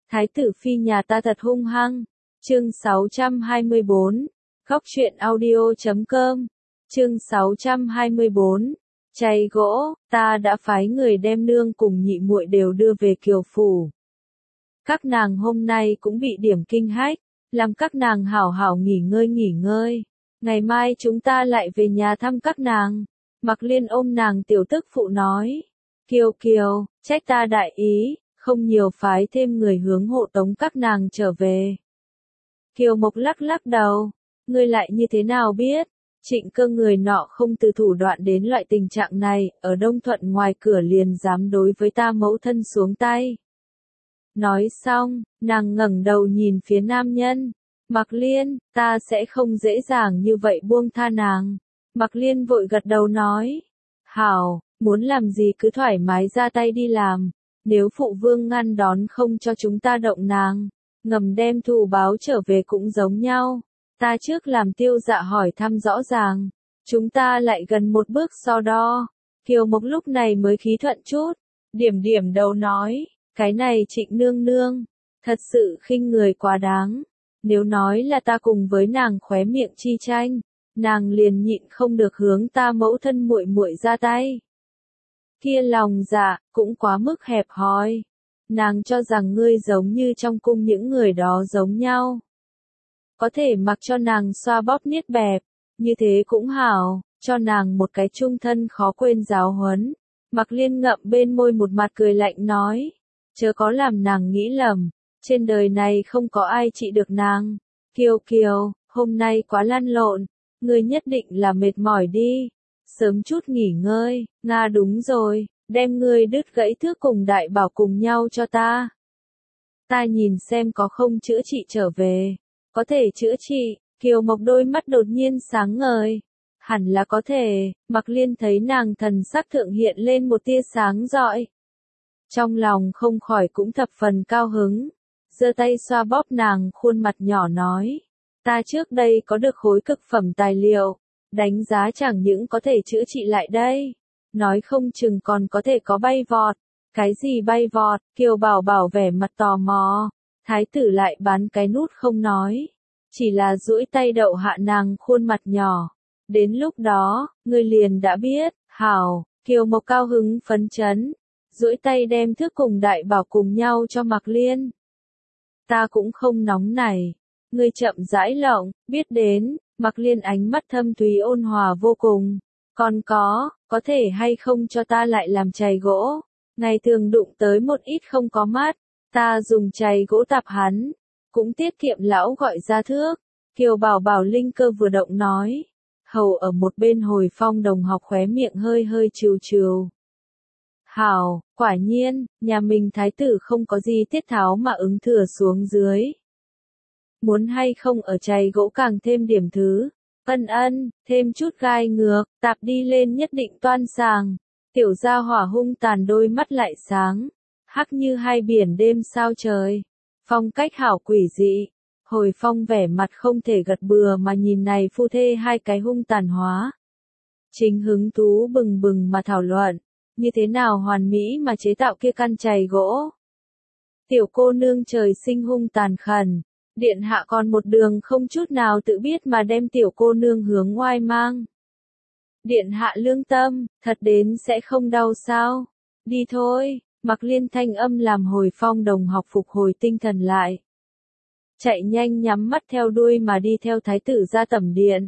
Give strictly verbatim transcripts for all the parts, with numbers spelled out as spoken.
Thái tử phi nhà ta thật hung hăng. Chương sáu trăm hai mươi bốn. Góc truyện audio chấm com. Chương sáu trăm hai mươi bốn. Chay gỗ, ta đã phái người đem nương cùng nhị muội đều đưa về Kiều phủ. Các nàng hôm nay cũng bị điểm kinh hách, làm các nàng hảo hảo nghỉ ngơi nghỉ ngơi. Ngày mai chúng ta lại về nhà thăm các nàng. Mặc Liên ôm nàng tiểu tức phụ nói. Kiều Kiều, trách ta đại ý, không nhiều phái thêm người hướng hộ tống các nàng trở về. Kiều Mộc lắc lắc đầu, ngươi lại như thế nào biết? Trịnh Cơ người nọ không từ thủ đoạn đến loại tình trạng này, ở Đông Thuận ngoài cửa liền dám đối với ta mẫu thân xuống tay. Nói xong, nàng ngẩng đầu nhìn phía nam nhân. Mặc Liên, ta sẽ không dễ dàng như vậy buông tha nàng. Mặc Liên vội gật đầu nói. Hảo, muốn làm gì cứ thoải mái ra tay đi làm. Nếu phụ vương ngăn đón không cho chúng ta động nàng, ngầm đem thù báo trở về cũng giống nhau. Ta trước làm Tiêu Dạ hỏi thăm rõ ràng. Chúng ta lại gần một bước so đo. Kiều Mộc lúc này mới khí thuận chút. Điểm điểm đầu nói. Cái này Trịnh nương nương. Thật sự khinh người quá đáng. Nếu nói là ta cùng với nàng khóe miệng chi tranh, nàng liền nhịn không được hướng ta mẫu thân muội muội ra tay. Kia lòng dạ, cũng quá mức hẹp hòi. Nàng cho rằng ngươi giống như trong cung những người đó giống nhau. Có thể mặc cho nàng xoa bóp niết bẹp, như thế cũng hảo, cho nàng một cái chung thân khó quên giáo huấn. Mặc Liên ngậm bên môi một mặt cười lạnh nói, chớ có làm nàng nghĩ lầm, trên đời này không có ai trị được nàng. Kiều Kiều, hôm nay quá lăn lộn, ngươi nhất định là mệt mỏi đi. Sớm chút nghỉ ngơi, Nga đúng rồi, đem ngươi đứt gãy thước cùng đại bảo cùng nhau cho ta. Ta nhìn xem có không chữa trị trở về. Có thể chữa trị, Kiều Mộc đôi mắt đột nhiên sáng ngời. Hẳn là có thể, Mặc Liên thấy nàng thần sắc thượng hiện lên một tia sáng rọi. Trong lòng không khỏi cũng thập phần cao hứng. Giơ tay xoa bóp nàng khuôn mặt nhỏ nói. Ta trước đây có được khối cực phẩm tài liệu. Đánh giá chẳng những có thể chữa trị lại đây. Nói không chừng còn có thể có bay vọt. Cái gì bay vọt? Kiều Bảo Bảo vẻ mặt tò mò. Thái tử lại bán cái nút không nói. Chỉ là duỗi tay đậu hạ nàng khuôn mặt nhỏ. Đến lúc đó, ngươi liền đã biết. Hảo, Kiều Mộc cao hứng phấn chấn. Duỗi tay đem thước cùng đại bảo cùng nhau cho Mặc Liên. Ta cũng không nóng này. Ngươi chậm rãi lộng, biết đến. Mặc Liên ánh mắt thâm thúy ôn hòa vô cùng. Còn có, có thể hay không cho ta lại làm chày gỗ. Ngày thường đụng tới một ít không có mát. Ta dùng chày gỗ tạp hắn. Cũng tiết kiệm lão gọi ra thước. Kiều Bảo Bảo linh cơ vừa động nói. Hầu ở một bên Hồi Phong đồng học khóe miệng hơi hơi trừ trừ. Hảo, quả nhiên, nhà mình thái tử không có gì tiết tháo mà ứng thừa xuống dưới. Muốn hay không ở chày gỗ càng thêm điểm thứ. Ân ân, thêm chút gai ngược, tạp đi lên nhất định toan sàng. Tiểu gia hỏa hung tàn đôi mắt lại sáng. Hắc như hai biển đêm sao trời. Phong cách hảo quỷ dị. Hồi Phong vẻ mặt không thể gật bừa mà nhìn này phu thê hai cái hung tàn hóa. Chính hứng thú bừng bừng mà thảo luận. Như thế nào hoàn mỹ mà chế tạo kia căn chày gỗ. Tiểu cô nương trời sinh hung tàn khẩn. Điện hạ còn một đường không chút nào tự biết mà đem tiểu cô nương hướng ngoài mang. Điện hạ lương tâm, thật đến sẽ không đau sao. Đi thôi. Mặc Liên thanh âm làm Hồi Phong đồng học phục hồi tinh thần lại. Chạy nhanh nhắm mắt theo đuôi mà đi theo thái tử ra tẩm điện.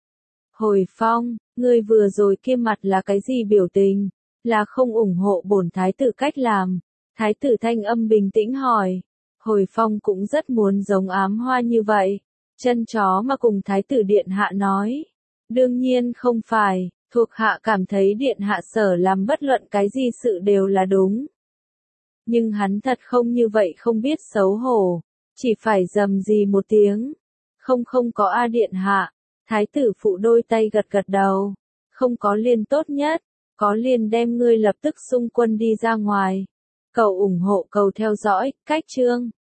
Hồi Phong, ngươi vừa rồi kia mặt là cái gì biểu tình? Là không ủng hộ bổn thái tử cách làm. Thái tử thanh âm bình tĩnh hỏi. Hồi Phong cũng rất muốn giống ám hoa như vậy. Chân chó mà cùng thái tử điện hạ nói. Đương nhiên không phải, thuộc hạ cảm thấy điện hạ sở làm bất luận cái gì sự đều là đúng. Nhưng hắn thật không như vậy không biết xấu hổ, chỉ phải rầm gì một tiếng. Không không có a điện hạ, thái tử phụ đôi tay gật gật đầu. Không có liền tốt nhất, có liền đem ngươi lập tức xung quân đi ra ngoài. Cầu ủng hộ cầu theo dõi, cách chương.